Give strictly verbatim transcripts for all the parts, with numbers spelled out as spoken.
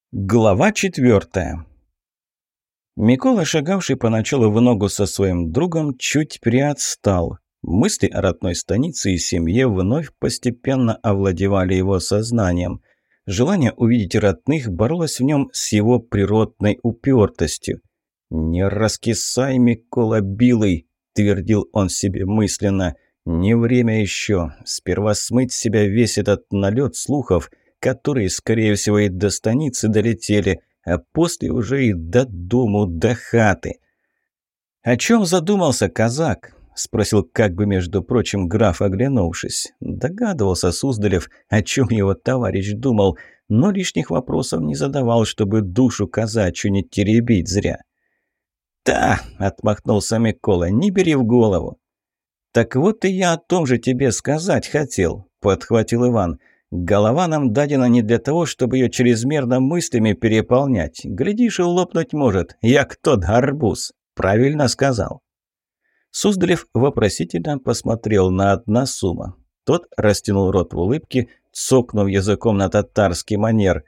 Глава четвертая. Микола, шагавший поначалу в ногу со своим другом, чуть приотстал. Мысли о родной станице и семье вновь постепенно овладевали его сознанием. Желание увидеть родных боролось в нем с его природной упертостью. «Не раскисай, Микола Билый!» – твердил он себе мысленно. «Не время еще. Сперва смыть с себя весь этот налет слухов, которые, скорее всего, и до станицы долетели, а после уже и до дому, до хаты». «О чем задумался казак?» – спросил как бы, между прочим, граф, оглянувшись. Догадывался Суздалев, о чем его товарищ думал, но лишних вопросов не задавал, чтобы душу казачью не теребить зря. «Да», – отмахнулся Микола, – «не бери в голову». «Так вот и я о том же тебе сказать хотел», – подхватил Иван. «Голова нам дадена не для того, чтобы ее чрезмерно мыслями переполнять. Глядишь, и лопнуть может, як тот арбуз. Правильно сказал». Суздалев вопросительно посмотрел на Односума. Тот растянул рот в улыбке, цокнув языком на татарский манер.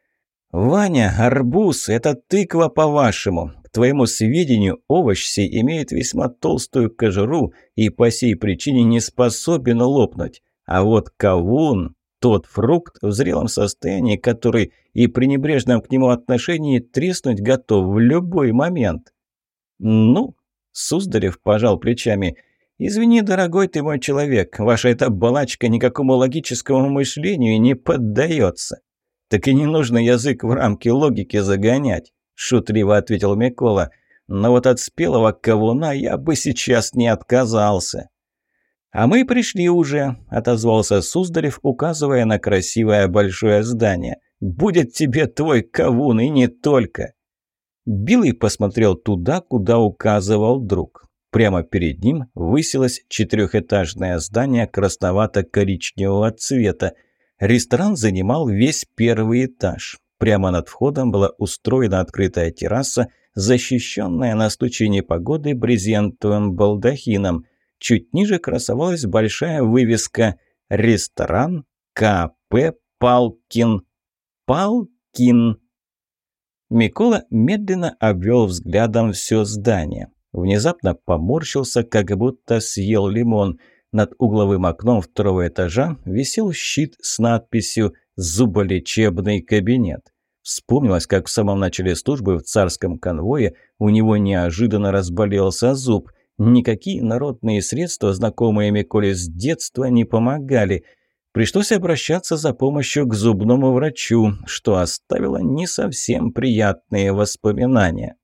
«Ваня, арбуз – это тыква, по-вашему. К твоему сведению, овощ сей имеет весьма толстую кожуру и по сей причине не способен лопнуть. А вот кавун – тот фрукт в зрелом состоянии, который и при небрежном к нему отношении треснуть готов в любой момент». «Ну?» – Суздалев пожал плечами. «Извини, дорогой ты мой человек, ваша эта балачка никакому логическому мышлению не поддается». «Так и не нужно язык в рамки логики загонять», – шутливо ответил Микола. «Но вот от спелого кавуна я бы сейчас не отказался». «А мы пришли уже», – отозвался Суздалев, указывая на красивое большое здание. «Будет тебе твой кавун, и не только». Билый посмотрел туда, куда указывал друг. Прямо перед ним высилось четырехэтажное здание красновато-коричневого цвета. Ресторан занимал весь первый этаж. Прямо над входом была устроена открытая терраса, защищенная на случай непогоды брезентовым балдахином. Чуть ниже красовалась большая вывеска «Ресторан Ка П Палкин». Палкин. Микола медленно обвел взглядом все здание. Внезапно поморщился, как будто съел лимон. Над угловым окном второго этажа висел щит с надписью «Зуболечебный кабинет». Вспомнилось, как в самом начале службы в царском конвое у него неожиданно разболелся зуб. Никакие народные средства, знакомые Миколе с детства, не помогали. Пришлось обращаться за помощью к зубному врачу, что оставило не совсем приятные воспоминания.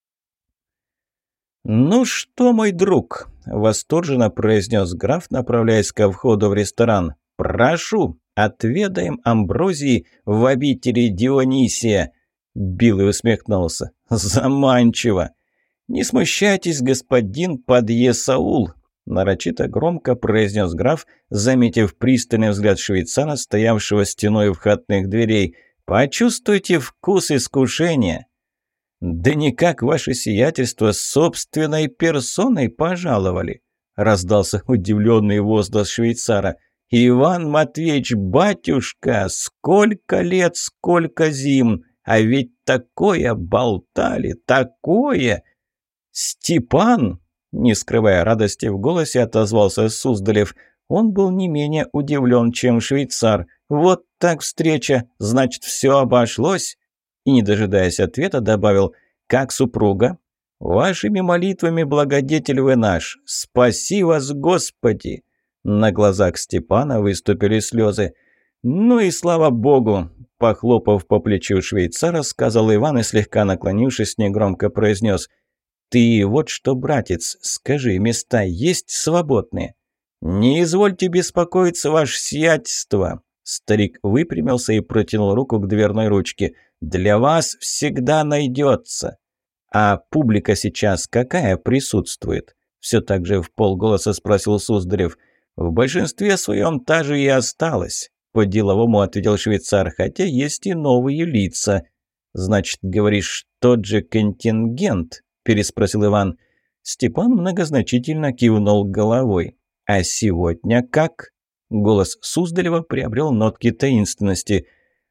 «Ну что, мой друг?» – восторженно произнес граф, направляясь ко входу в ресторан. «Прошу, отведаем амброзии в обители Дионисия!» Билый усмехнулся. «Заманчиво!» «Не смущайтесь, господин Подъесаул!» – нарочито громко произнес граф, заметив пристальный взгляд швейцара, стоявшего стеной у входных дверей. «Почувствуйте вкус искушения!» «Да никак ваше сиятельство собственной персоной пожаловали!» – раздался удивленный возглас швейцара. «Иван Матвеевич, батюшка, сколько лет, сколько зим! А ведь такое болтали, такое!» «Степан!» – не скрывая радости в голосе, отозвался Суздалев. Он был не менее удивлен, чем швейцар. «Вот так встреча, значит, все обошлось?» И, не дожидаясь ответа, добавил: «Как супруга?» «Вашими молитвами, благодетель вы наш! Спаси вас, Господи!» На глазах Степана выступили слезы. «Ну и слава Богу!» Похлопав по плечу швейцара, сказал Иван и, слегка наклонившись, негромко произнес: «Ты вот что, братец, скажи, места есть свободные?» «Не извольте беспокоиться, ваше сиятельство!» Старик выпрямился и протянул руку к дверной ручке. «Для вас всегда найдется». «А публика сейчас какая присутствует?» Все так же вполголоса спросил Суздалев. «В большинстве своем та же и осталась», – по-деловому ответил швейцар, «хотя есть и новые лица». «Значит, говоришь, тот же контингент?» – переспросил Иван. Степан многозначительно кивнул головой. «А сегодня как?» Голос Суздалева приобрел нотки таинственности.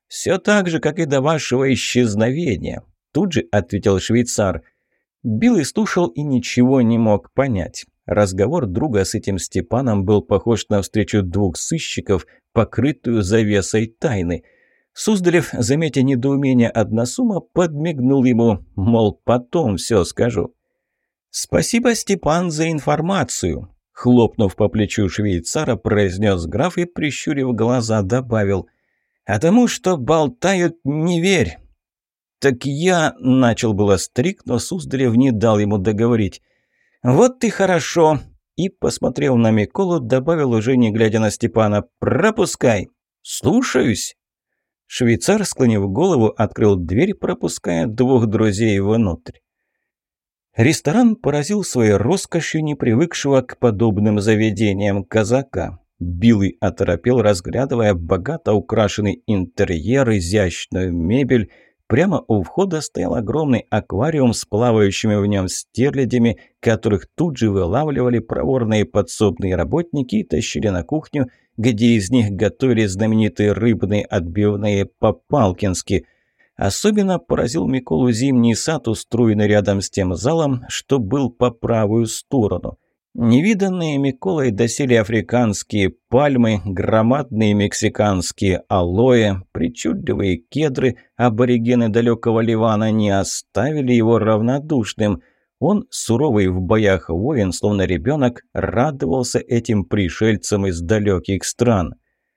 «Все так же, как и до вашего исчезновения», – тут же ответил швейцар. Билый слушал и ничего не мог понять. Разговор друга с этим Степаном был похож на встречу двух сыщиков, покрытую завесой тайны. Суздалев, заметя недоумение Односума, подмигнул ему, мол, потом все скажу. «Спасибо, Степан, за информацию», – хлопнув по плечу швейцара, произнес граф и, прищурив глаза, добавил: «А тому, что болтают, не верь». «Так я...» – начал было старик, но Суздалев не дал ему договорить. «Вот ты хорошо!» И, посмотрев на Миколу, добавил, уже не глядя на Степана: «Пропускай!» «Слушаюсь!» Швейцар, склонив голову, открыл дверь, пропуская двух друзей внутрь. Ресторан поразил своей роскошью непривыкшего к подобным заведениям казака. Билый оторопел, разглядывая богато украшенный интерьер, изящную мебель. Прямо у входа стоял огромный аквариум с плавающими в нем стерлядями, которых тут же вылавливали проворные подсобные работники и тащили на кухню, где из них готовили знаменитые рыбные отбивные по-палкински. Особенно поразил Миколу зимний сад, устроенный рядом с тем залом, что был по правую сторону. Невиданные Миколой доселе африканские пальмы, громадные мексиканские алоэ, причудливые кедры, аборигены далекого Ливана, не оставили его равнодушным. Он, суровый в боях воин, словно ребенок, радовался этим пришельцам из далеких стран.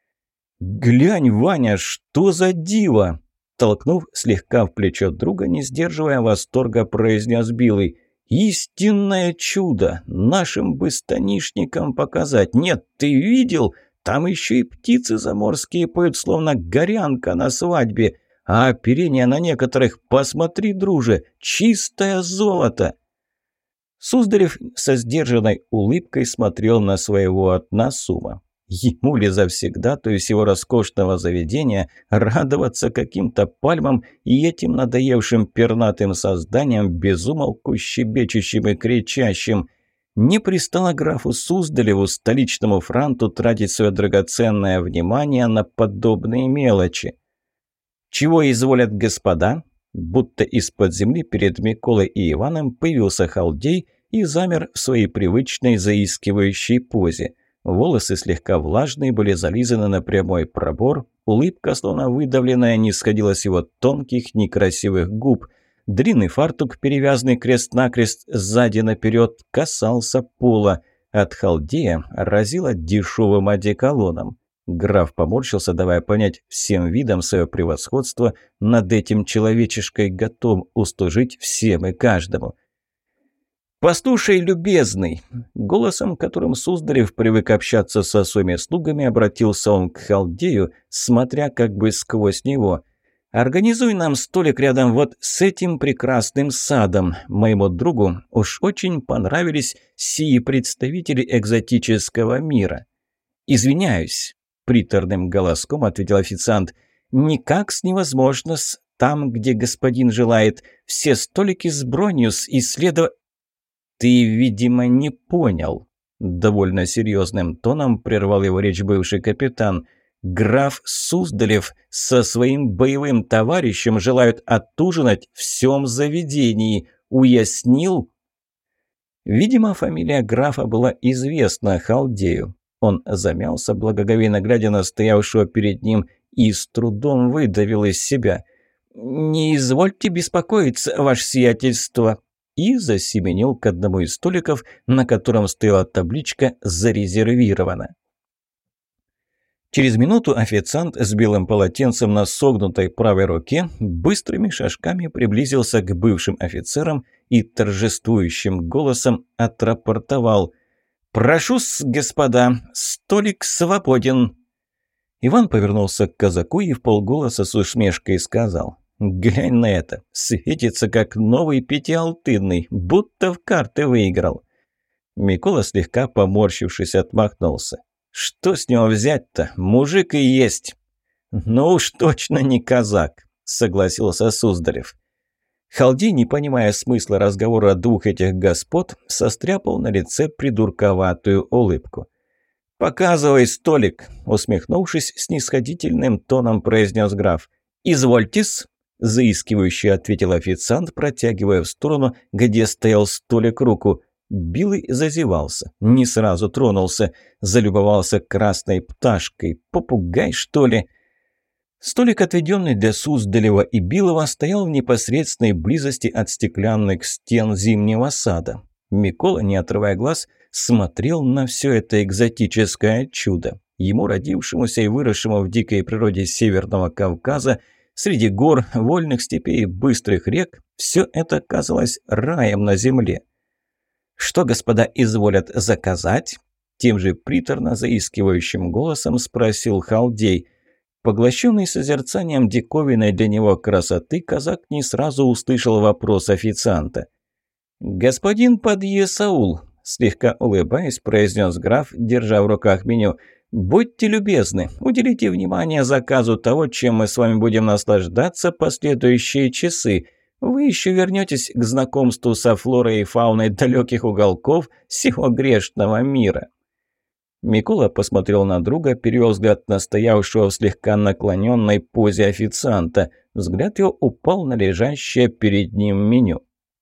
«Глянь, Ваня, что за диво!» Толкнув слегка в плечо друга, не сдерживая восторга, произнес Билый: «Истинное чудо! Нашим бы станишникам показать! Нет, ты видел? Там еще и птицы заморские поют, словно горянка на свадьбе! А оперение на некоторых, посмотри, друже, чистое золото!» Суздалев со сдержанной улыбкой смотрел на своего Односума. Ему ли завсегда, то есть его роскошного заведения, радоваться каким-то пальмам и этим надоевшим пернатым созданиям, безумолку щебечущим и кричащим? Не пристало графу Суздалеву, столичному франту, тратить свое драгоценное внимание на подобные мелочи. «Чего изволят господа?» Будто из-под земли перед Миколой и Иваном появился халдей и замер в своей привычной заискивающей позе. Волосы слегка влажные, были зализаны на прямой пробор, улыбка, словно выдавленная, не сходила с его тонких, некрасивых губ. Длинный фартук, перевязанный крест-накрест сзади наперед, касался пола. От халдея разило дешевым одеколоном. Граф поморщился, давая понять всем видом свое превосходство над этим человечешкой, готов услужить всем и каждому. «Послушай, любезный!» Голосом, которым Суздалев привык общаться со своими слугами, обратился он к халдею, смотря как бы сквозь него. «Организуй нам столик рядом вот с этим прекрасным садом. Моему другу уж очень понравились сии представители экзотического мира». «Извиняюсь», — приторным голоском ответил официант. «Никак с невозможно-с. Там, где господин желает. Все столики с бронью, с исследов...» «Ты, видимо, не понял», – довольно серьезным тоном прервал его речь бывший капитан. «Граф Суздалев со своим боевым товарищем желают отужинать в всем заведении. Уяснил?» Видимо, фамилия графа была известна халдею. Он замялся, благоговейно глядя на стоявшего перед ним, и с трудом выдавил из себя: «Не извольте беспокоиться, ваше сиятельство», и засеменил к одному из столиков, на котором стояла табличка «Зарезервировано». Через минуту официант с белым полотенцем на согнутой правой руке быстрыми шажками приблизился к бывшим офицерам и торжествующим голосом отрапортовал: «Прошу-с, господа, столик свободен». Иван повернулся к казаку и вполголоса с усмешкой сказал: «Глянь на это, светится как новый пятиалтынный, будто в карты выиграл». Микола, слегка поморщившись, отмахнулся: «Что с него взять-то? Мужик и есть». «Ну уж точно не казак», — согласился Суздалев. Халдей, не понимая смысла разговора двух этих господ, состряпал на лице придурковатую улыбку. «Показывай столик», — усмехнувшись, снисходительным тоном произнес граф. «Извольтесь», – заискивающе ответил официант, протягивая в сторону, где стоял столик, руку. Билый зазевался, не сразу тронулся, залюбовался красной пташкой. Попугай, что ли? Столик, отведенный для Суздалева и Билова, стоял в непосредственной близости от стеклянных стен зимнего сада. Микола, не отрывая глаз, смотрел на все это экзотическое чудо. Ему, родившемуся и выросшему в дикой природе Северного Кавказа, среди гор, вольных степей и быстрых рек, все это казалось раем на земле. «Что, господа, изволят заказать?» Тем же приторно заискивающим голосом спросил Халдей. Поглощенный созерцанием диковинной для него красоты, казак не сразу услышал вопрос официанта. «Господин Подъесаул», – слегка улыбаясь, произнес граф, держа в руках меню, – «будьте любезны, уделите внимание заказу того, чем мы с вами будем наслаждаться последующие часы. Вы еще вернетесь к знакомству со флорой и фауной далеких уголков сего грешного мира». Микола посмотрел на друга, перевел взгляд на стоявшего в слегка наклоненной позе официанта. Взгляд его упал на лежащее перед ним меню.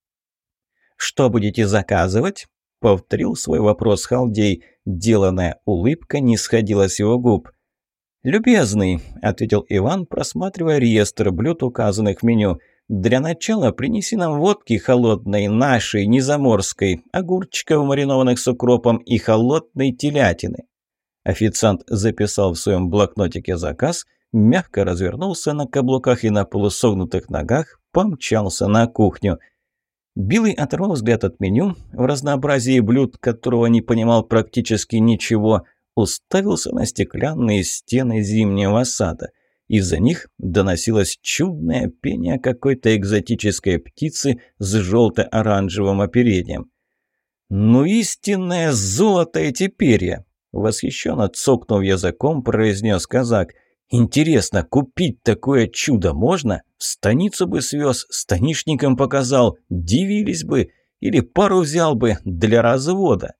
«Что будете заказывать?» – повторил свой вопрос Халдей. Деланная улыбка не сходила с его губ. «Любезный», – ответил Иван, просматривая реестр блюд, указанных в меню. «Для начала принеси нам водки холодной, нашей, незаморской, огурчиков, маринованных с укропом и холодной телятины». Официант записал в своем блокнотике заказ, мягко развернулся на каблуках и на полусогнутых ногах помчался на кухню. Билый оторвал взгляд от меню, в разнообразии блюд, которого не понимал практически ничего, уставился на стеклянные стены зимнего сада. Из-за них доносилось чудное пение какой-то экзотической птицы с желто-оранжевым оперением. «Ну, истинное золото эти перья!» – восхищенно цокнув языком, произнес казак. «Интересно, купить такое чудо можно? В станицу бы свез, станишникам показал, дивились бы, или пару взял бы для развода».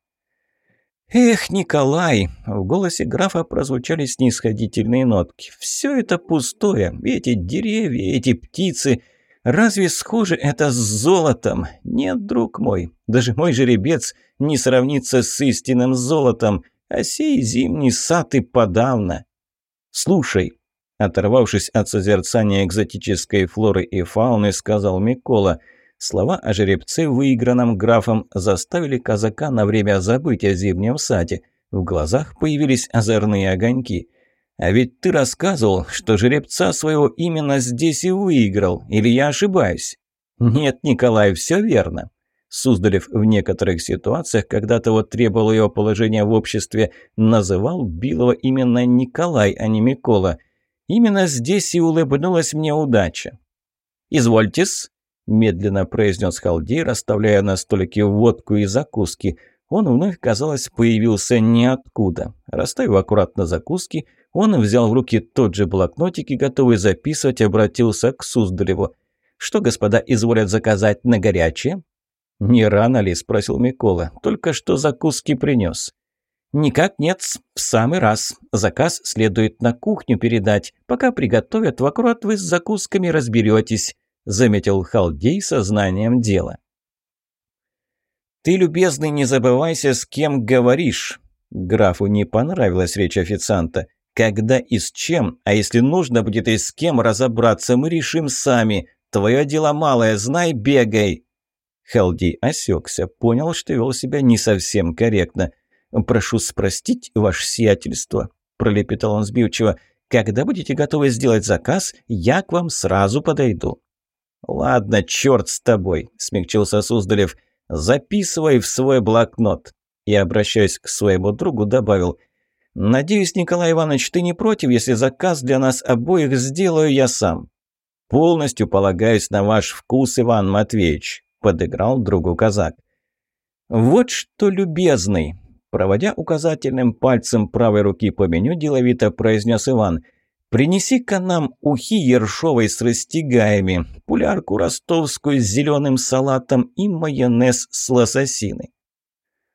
«Эх, Николай!» – в голосе графа прозвучали снисходительные нотки. «Все это пустое, эти деревья, эти птицы. Разве схоже это с золотом? Нет, друг мой, даже мой жеребец не сравнится с истинным золотом, а сей зимний сад и подавно». «Слушай», – оторвавшись от созерцания экзотической флоры и фауны, сказал Микола. Слова о жеребце, выигранном графом, заставили казака на время забыть о зимнем саде. В глазах появились озорные огоньки. «А ведь ты рассказывал, что жеребца своего именно здесь и выиграл, или я ошибаюсь?» «Нет, Николай, все верно». Суздалев в некоторых ситуациях, когда того требовал его положения в обществе, называл Билова именно Николай, а не Микола. «Именно здесь и улыбнулась мне удача». «Извольтесь», – медленно произнес Халдей, расставляя на столике водку и закуски. Он вновь, казалось, появился ниоткуда. Расставив аккуратно закуски, он взял в руки тот же блокнотик и, готовый записывать, обратился к Суздалеву. «Что, господа, изволят заказать на горячее?» «Не рано ли?» – спросил Микола. «Только что закуски принес». «Никак нет, в самый раз. Заказ следует на кухню передать. Пока приготовят, в аккурат вы с закусками разберетесь», – заметил Халдей сознанием дела. «Ты, любезный, не забывайся, с кем говоришь». Графу не понравилась речь официанта. «Когда и с чем, а если нужно будет и с кем разобраться, мы решим сами. Твое дело малое, знай, бегай». Халдей осекся, понял, что вел себя не совсем корректно. «Прошу спростить, ваше сиятельство», – пролепетал он сбивчиво. «Когда будете готовы сделать заказ, я к вам сразу подойду». «Ладно, черт с тобой», – смягчился Суздалев. «Записывай в свой блокнот». И, обращаясь к своему другу, добавил: «Надеюсь, Николай Иванович, ты не против, если заказ для нас обоих сделаю я сам?» «Полностью полагаюсь на ваш вкус, Иван Матвеевич», – подыграл другу казак. «Вот что, любезный», – проводя указательным пальцем правой руки по меню, деловито произнес Иван, – «принеси-ка нам ухи ершовой с растягаями, пулярку ростовскую с зеленым салатом и майонез с лососиной».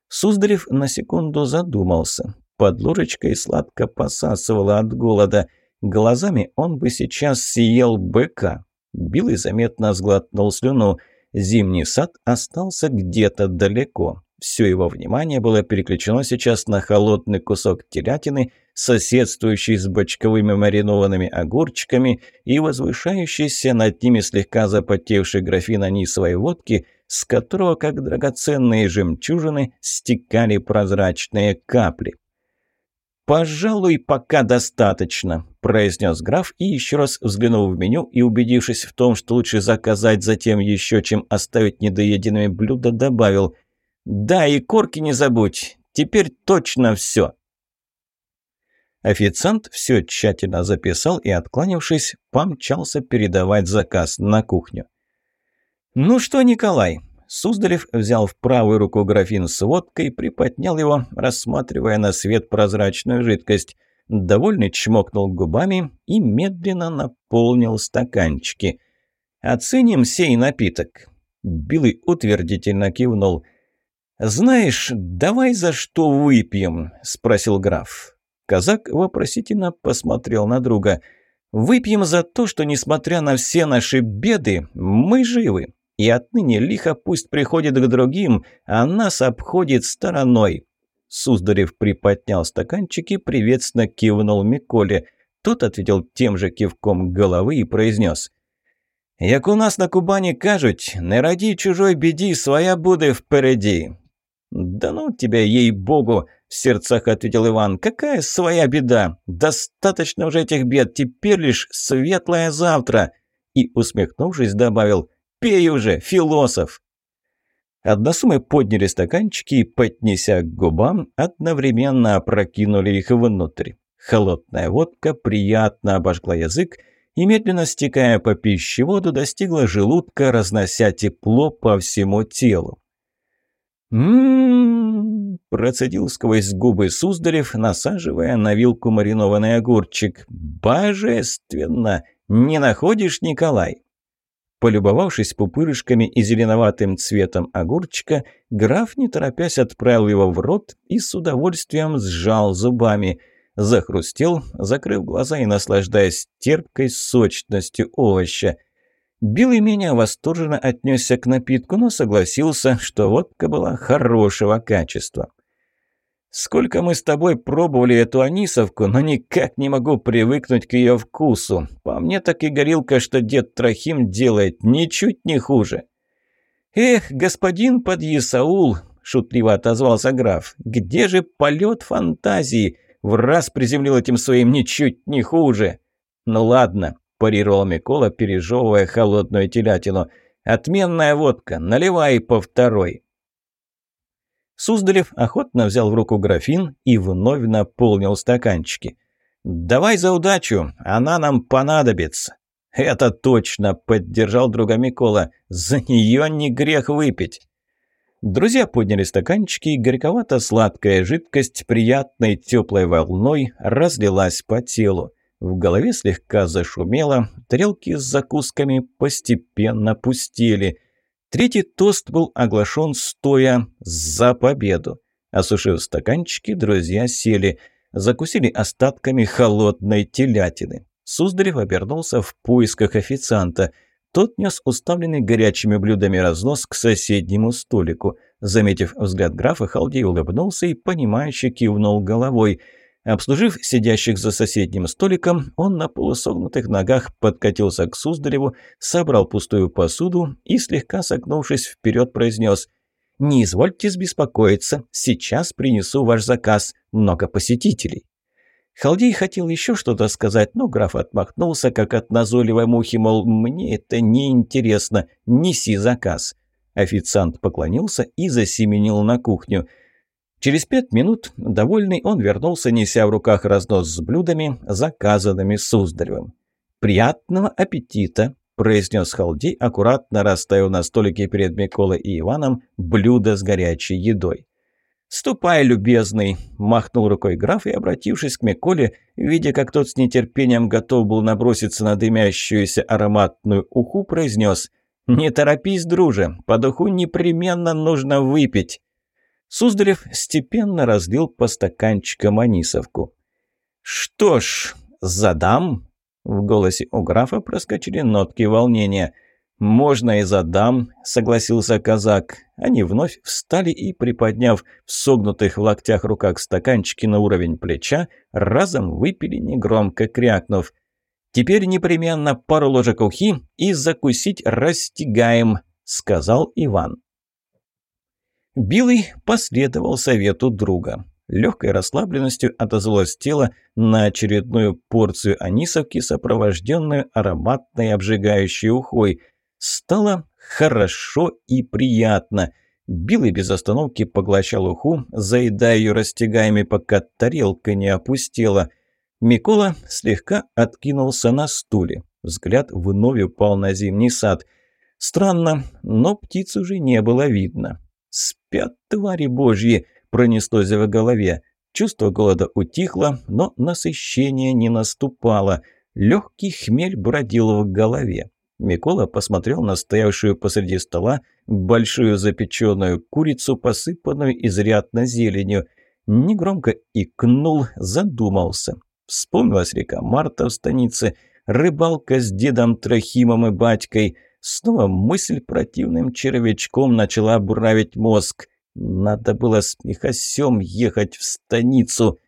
Суздалев на секунду задумался. Под ложечкой сладко посасывало от голода. Глазами он бы сейчас съел быка. Билый заметно сглотнул слюну. Зимний сад остался где-то далеко. Все его внимание было переключено сейчас на холодный кусок телятины, соседствующий с бочковыми маринованными огурчиками и возвышающийся над ними слегка запотевший графин анисовой водки, с которого, как драгоценные жемчужины, стекали прозрачные капли. «Пожалуй, пока достаточно», – произнес граф и, еще раз взглянув в меню и убедившись в том, что лучше заказать затем еще, чем оставить недоеденными блюда, добавил: «Да, и корки не забудь, теперь точно все». Официант все тщательно записал и, откланившись, помчался передавать заказ на кухню. «Ну что, Николай?» Суздалев взял в правую руку графин с водкой, приподнял его, рассматривая на свет прозрачную жидкость. Довольный чмокнул губами и медленно наполнил стаканчики. «Оценим сей напиток». Билый утвердительно кивнул. «Знаешь, давай за что выпьем?» – спросил граф. Казак вопросительно посмотрел на друга. «Выпьем за то, что, несмотря на все наши беды, мы живы. И отныне лихо пусть приходит к другим, а нас обходит стороной». Суздалев приподнял стаканчик и приветственно кивнул Миколе. Тот ответил тем же кивком головы и произнес: «Як у нас на Кубани кажуть, не ради чужой беди, своя буде впереди». «Да ну тебя, ей-богу!» – в сердцах ответил Иван. «Какая своя беда? Достаточно уже этих бед, теперь лишь светлое завтра!» И, усмехнувшись, добавил: «Пей уже, философ!» Односумы подняли стаканчики и, поднеся к губам, одновременно опрокинули их внутрь. Холодная водка приятно обожгла язык и, медленно стекая по пищеводу, достигла желудка, разнося тепло по всему телу. «М-м-м», процедил сквозь губы Суздалев, насаживая на вилку маринованный огурчик. «Божественно! Не находишь, Николай?» Полюбовавшись пупырышками и зеленоватым цветом огурчика, граф, не торопясь, отправил его в рот и с удовольствием сжал зубами. Захрустел, закрыв глаза и наслаждаясь терпкой сочностью овоща. Билый менее восторженно отнесся к напитку, но согласился, что водка была хорошего качества. «Сколько мы с тобой пробовали эту анисовку, но никак не могу привыкнуть к ее вкусу. По мне так и горилка, что дед Трохим делает, ничуть не хуже». «Эх, господин подъясаул», – шутливо отозвался граф, – «где же полет фантазии? В раз приземлил этим своим ничуть не хуже». «Ну ладно», – парировал Микола, пережевывая холодную телятину. «Отменная водка, наливай по второй». Суздалев охотно взял в руку графин и вновь наполнил стаканчики. «Давай за удачу, она нам понадобится». «Это точно», – поддержал друга Микола, – «за нее не грех выпить». Друзья подняли стаканчики, и горьковато-сладкая жидкость приятной теплой волной разлилась по телу. В голове слегка зашумело, тарелки с закусками постепенно пустели. Третий тост был оглашен стоя за победу. Осушив стаканчики, друзья сели, закусили остатками холодной телятины. Суздалев обернулся в поисках официанта. Тот нес уставленный горячими блюдами разнос к соседнему столику. Заметив взгляд графа, Халдей улыбнулся и, понимающе кивнул головой. Обслужив сидящих за соседним столиком, он на полусогнутых ногах подкатился к Суздалеву, собрал пустую посуду и, слегка согнувшись вперед, произнес: «Не извольте беспокоиться, сейчас принесу ваш заказ, много посетителей». Халдей хотел еще что-то сказать, но граф отмахнулся, как от назойливой мухи, мол, «мне это не интересно, неси заказ». Официант поклонился и засеменил на кухню. Через пять минут, довольный, он вернулся, неся в руках разнос с блюдами, заказанными Суздалевым. «Приятного аппетита!» – произнес Халдей, аккуратно расставив на столике перед Миколой и Иваном блюдо с горячей едой. «Ступай, любезный!» – махнул рукой граф и, обратившись к Миколе, видя, как тот с нетерпением готов был наброситься на дымящуюся ароматную уху, произнес: «Не торопись, друже, по духу непременно нужно выпить». Суздалев степенно разлил по стаканчикам анисовку. «Что ж», «Задам?» В голосе у графа проскочили нотки волнения. «Можно и задам», — согласился казак. Они вновь встали и, приподняв в согнутых в локтях руках стаканчики на уровень плеча, разом выпили, негромко крякнув. «Теперь непременно пару ложек ухи и закусить растягаем», — сказал Иван. Билый последовал совету друга. Легкой расслабленностью отозвалось тело на очередную порцию анисовки, сопровожденную ароматной обжигающей ухой. Стало хорошо и приятно. Билый без остановки поглощал уху, заедая ее растягаями, пока тарелка не опустела. Микола слегка откинулся на стуле. Взгляд вновь упал на зимний сад. Странно, но птиц уже не было видно. «Спят, твари божьи!» – пронеслось в голове. Чувство голода утихло, но насыщение не наступало. Легкий хмель бродил в голове. Микола посмотрел на стоявшую посреди стола большую запеченную курицу, посыпанную изрядно зеленью. Негромко икнул, задумался. Вспомнилась река Марта в станице, рыбалка с дедом Трохимом и батькой. Снова мысль противным червячком начала буравить мозг. Надо было с Михасем ехать в станицу.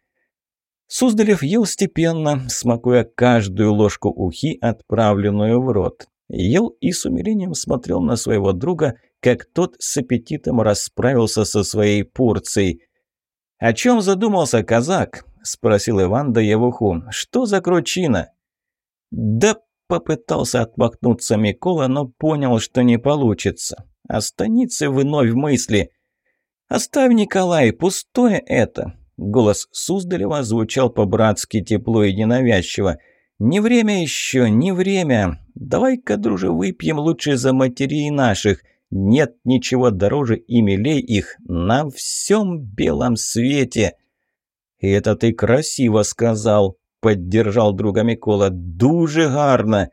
Суздалев ел степенно, смакуя каждую ложку ухи, отправленную в рот. Ел и с умилением смотрел на своего друга, как тот с аппетитом расправился со своей порцией. «О чем задумался казак?» – спросил Иван, дая уху. «Что за кручина?» «Да...» – попытался отмахнуться Микола, но понял, что не получится. О станице вновь мысли. «Оставь, Николай, пустое это!» Голос Суздалева звучал по-братски тепло и ненавязчиво. «Не время еще, не время. Давай-ка, друже, выпьем лучше за матерей наших. Нет ничего дороже и милей их на всем белом свете». «И это ты красиво сказал», — поддержал друга Микола. «Дуже гарно».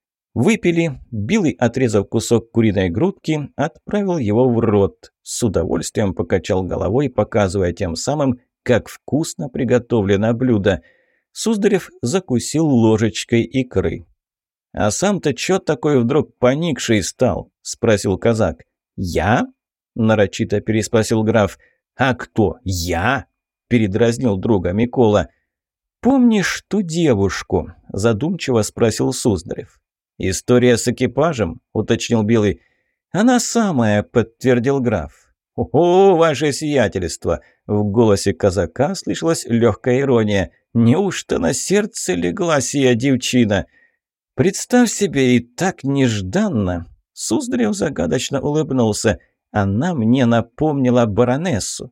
Выпили. Билый, отрезав кусок куриной грудки, отправил его в рот. С удовольствием покачал головой, показывая тем самым, как вкусно приготовлено блюдо. Суздалев закусил ложечкой икры. «А сам-то чё такой вдруг поникший стал?» – спросил казак. «Я?» – нарочито переспросил граф. «А кто? Я?» – передразнил друга Микола. «Помнишь ту девушку?» – задумчиво спросил Суздалев. «История с экипажем?» – уточнил Белый. «Она самая», – подтвердил граф. «О, ваше сиятельство!» – в голосе казака слышалась легкая ирония. «Неужто на сердце легла сия девчина?» «Представь себе, и так нежданно!» Суздалев загадочно улыбнулся. «Она мне напомнила баронессу».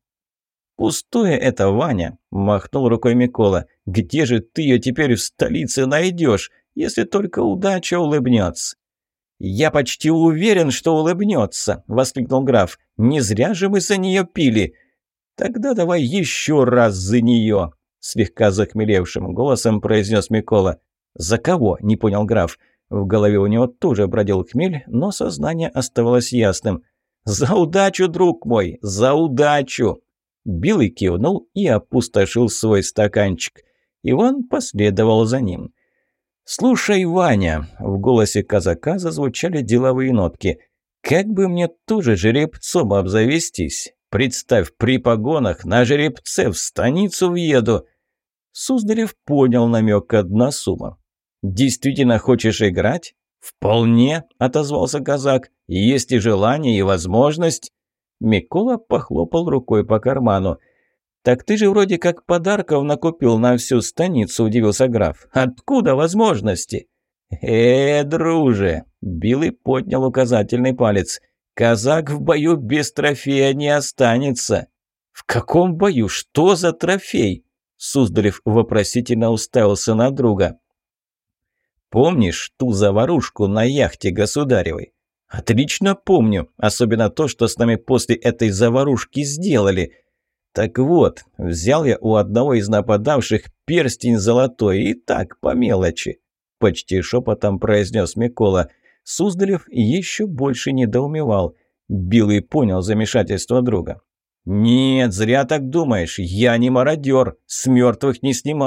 «Пустое это, Ваня!» – махнул рукой Микола. «Где же ты ее теперь в столице найдешь, если только удача улыбнется?» «Я почти уверен, что улыбнется!» – воскликнул граф. «Не зря же мы за нее пили!» «Тогда давай еще раз за нее!» – слегка захмелевшим голосом произнес Микола. «За кого?» – не понял граф. В голове у него тоже бродил хмель, но сознание оставалось ясным. «За удачу, друг мой! За удачу!» Билый кивнул и опустошил свой стаканчик. Иван последовал за ним. «Слушай, Ваня!» – в голосе казака зазвучали деловые нотки. «Как бы мне тоже жеребцом обзавестись? Представь, при погонах на жеребце в станицу въеду!» Суздалев понял намек односума. «Действительно хочешь играть?» «Вполне», – отозвался казак. «Есть и желание, и возможность». Микола похлопал рукой по карману. «Так ты же вроде как подарков накупил на всю станицу», – удивился граф. «Откуда возможности?» «Э, друже!» – Билый поднял указательный палец. «Казак в бою без трофея не останется». «В каком бою? Что за трофей?» Суздалев вопросительно уставился на друга. «Помнишь ту заварушку на яхте государевой?» «Отлично помню, особенно то, что с нами после этой заварушки сделали. Так вот, взял я у одного из нападавших перстень золотой, и так, по мелочи», – почти шепотом произнес Микола. Суздалев еще больше недоумевал. Билый понял замешательство друга. «Нет, зря так думаешь. Я не мародер, с мертвых не снимаю.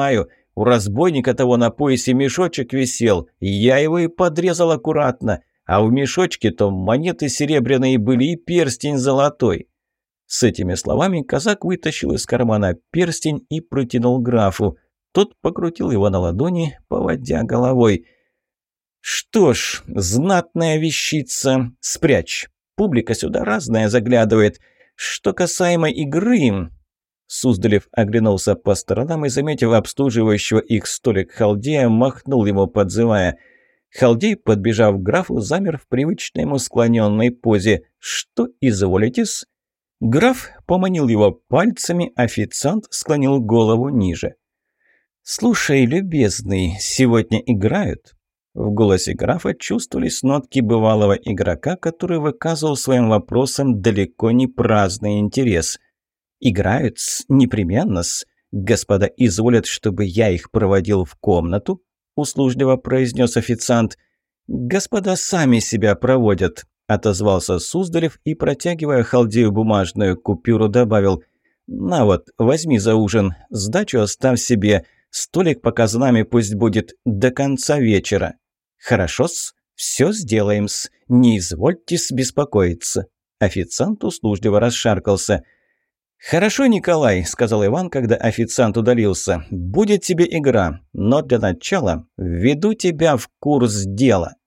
У разбойника того на поясе мешочек висел, я его и подрезал аккуратно, а в мешочке то монеты серебряные были и перстень золотой». С этими словами казак вытащил из кармана перстень и протянул графу. Тот покрутил его на ладони, поводя головой. «Что ж, знатная вещица, спрячь. Публика сюда разная заглядывает. Что касаемо игры...» Суздалев оглянулся по сторонам и, заметив обслуживающего их столик халдея, махнул ему, подзывая. Халдей, подбежав к графу, замер в привычной ему склоненной позе. «Что изволитесь?» Граф поманил его пальцами, официант склонил голову ниже. «Слушай, любезный, сегодня играют?» В голосе графа чувствовались нотки бывалого игрока, который выказывал своим вопросом далеко не праздный интерес. «Играют-с, непременно-с. Господа изволят, чтобы я их проводил в комнату?» – услужливо произнес официант. «Господа сами себя проводят», – отозвался Суздалев и, протягивая халдею бумажную купюру, добавил: «На вот, возьми за ужин, сдачу оставь себе, столик показанами пусть будет до конца вечера». «Хорошо-с, все сделаем-с, не извольте-с беспокоиться». Официант услужливо расшаркался. «Хорошо, Николай», – сказал Иван, когда официант удалился, – «будет тебе игра, но для начала введу тебя в курс дела».